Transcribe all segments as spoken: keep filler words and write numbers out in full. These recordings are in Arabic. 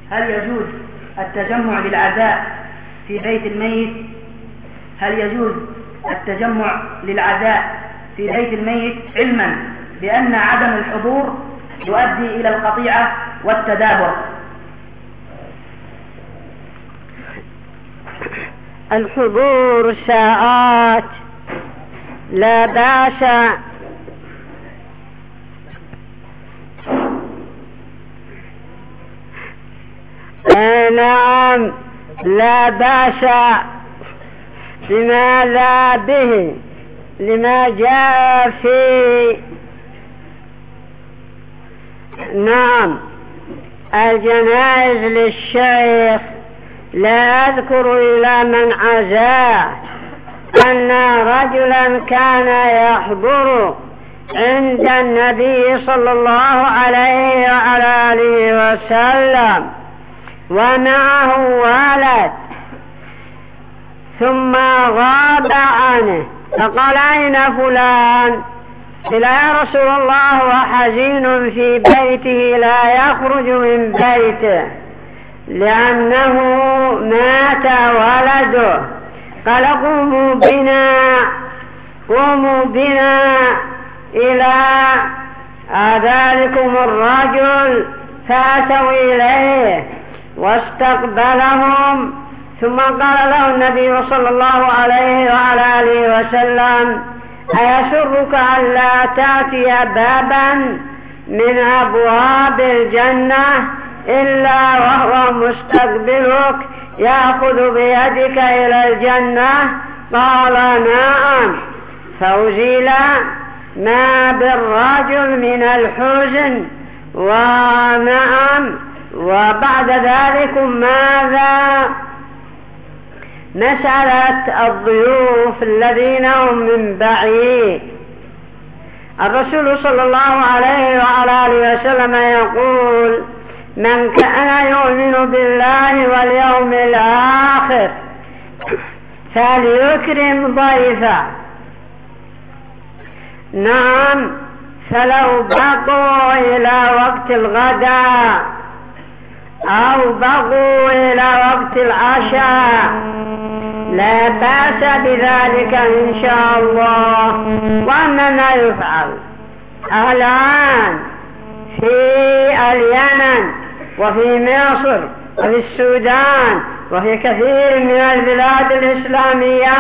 هل يجوز التجمع للعزاء في بيت الميت هل يجوز التجمع للعزاء في بيت الميت علما بأن عدم الحضور يؤدي إلى القطيعة والتدابر؟ الحضور ساعات لا بأس نعم لا بأس لماذا به لما جاء في نعم الجنائز للشيخ. لا أذكر إلى من عزاه أن رجلا كان يحضر عند النبي صلى الله عليه وعلى آله وسلم ومعه ولد ثم غاب عنه فقال أين فلان؟ قال يا رسول الله وحزين في بيته لا يخرج من بيته لأنه مات ولده. قال قوموا بنا قوموا بنا إلى ذلكم الرجل. فأتوا إليه واستقبلهم ثم قال له النبي صلى الله عليه وعلى آله وسلم أيسرك أن لا تأتي بابا من أبواب الجنة إلا وهو مستقبلك يأخذ بيدك إلى الجنة؟ قال نعم. فأزيل ما بالرجل من الحزن. ونعم وبعد ذلك ماذا؟ مسألة الضيوف الذين هم من بعيد. الرسول صلى الله عليه وعلى آله وسلم يقول من كان يؤمن بالله واليوم الآخر فليكرم ضيفه. نعم فلو بقوا إلى وقت الغداء أو بقوا إلى وقت العشاء لا بأس بذلك إن شاء الله. وأما ما يفعل الآن في اليمن وفي مصر وفي السودان وفي كثير من البلاد الإسلامية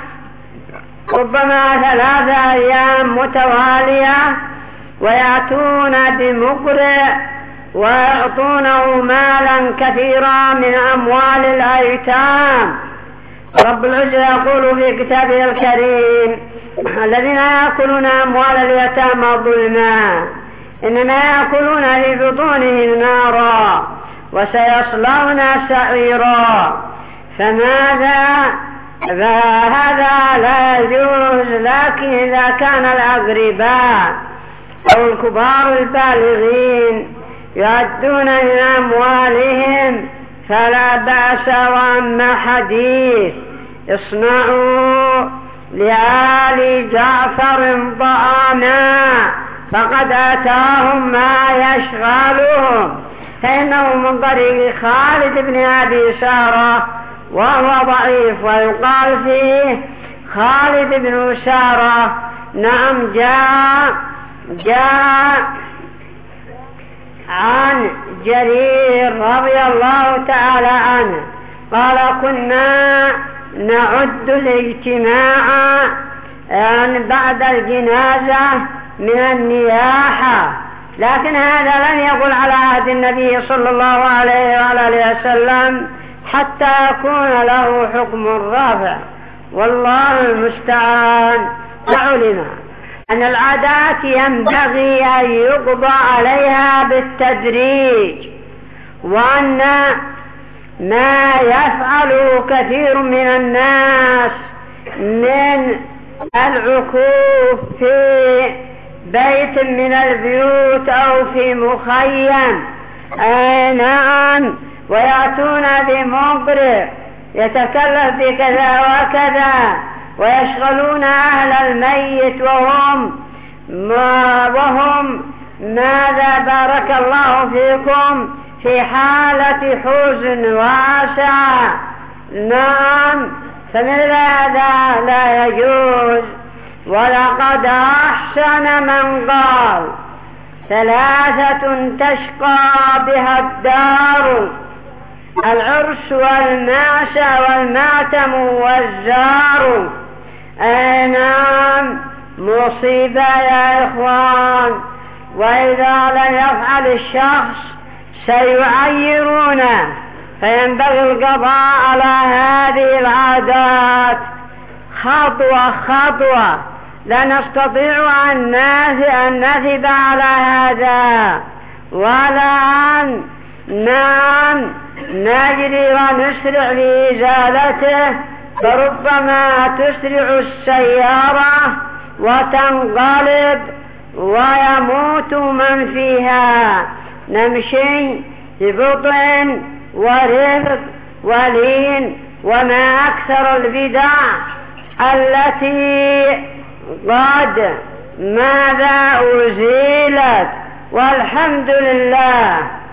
ربما ثلاثة أيام متوالية ويأتون بمقرئ ويعطونه مالا كثيرا من أموال الأيتام. رب العزة يقول في كتابه الكريم الذين يأكلون أموال اليتامى ظلما إنما يأكلون في بطونهم نارا وسيصلون سعيرا. فماذا؟ فهذا لا يجوز. لكن إذا كان الأقرباء أو الكبار البالغين يؤدون من أموالهم فلا بأس. وأما حديث اصنعوا لآل جعفر طعاما فقد أتاهم ما يشغلهم فإنه من طريق خالد بن أبي سارة وهو ضعيف ويقال فيه خالد بن سارة. نعم جاء جاء عن جرير رضي الله تعالى عنه قال كنا نعد الاجتماع يعني بعد الجنازة من النياحة. لكن هذا لم يقل على عهد النبي صلى الله عليه وآله وسلم حتى يكون له حكم الرافع والله المستعان. وعلم أن العادات ينبغي أن يقضى عليها بالتدريج وأن ما يفعل كثير من الناس من العكوف في بيت من البيوت أو في مخيم آه نعم ويأتون بمقرئ يتكلف بكذا وكذا ويشغلون أهل الميت وهم ما وهم ماذا بارك الله فيكم في حالة حزن واسع. نعم، فمثل هذا لا يجوز. ولقد أحسن من قال ثلاثة تشقى بها الدار: العرس والمعشى والمعتم والزار. أي نعم، مصيبة يا إخوان. وإذا لم يفعل الشخص سيعيرونه، فينبغي القضاء على هذه العادات خطوة خطوة. لا نستطيع أن نثب على هذا، ولا أن نعم نجري ونسرع لإزالته، فربما تسرع السيارة وتنقلب ويموت من فيها. نمشي ببطء ورفق ولين، وما أكثر البدع التي قد ماذا أزيلت، والحمد لله.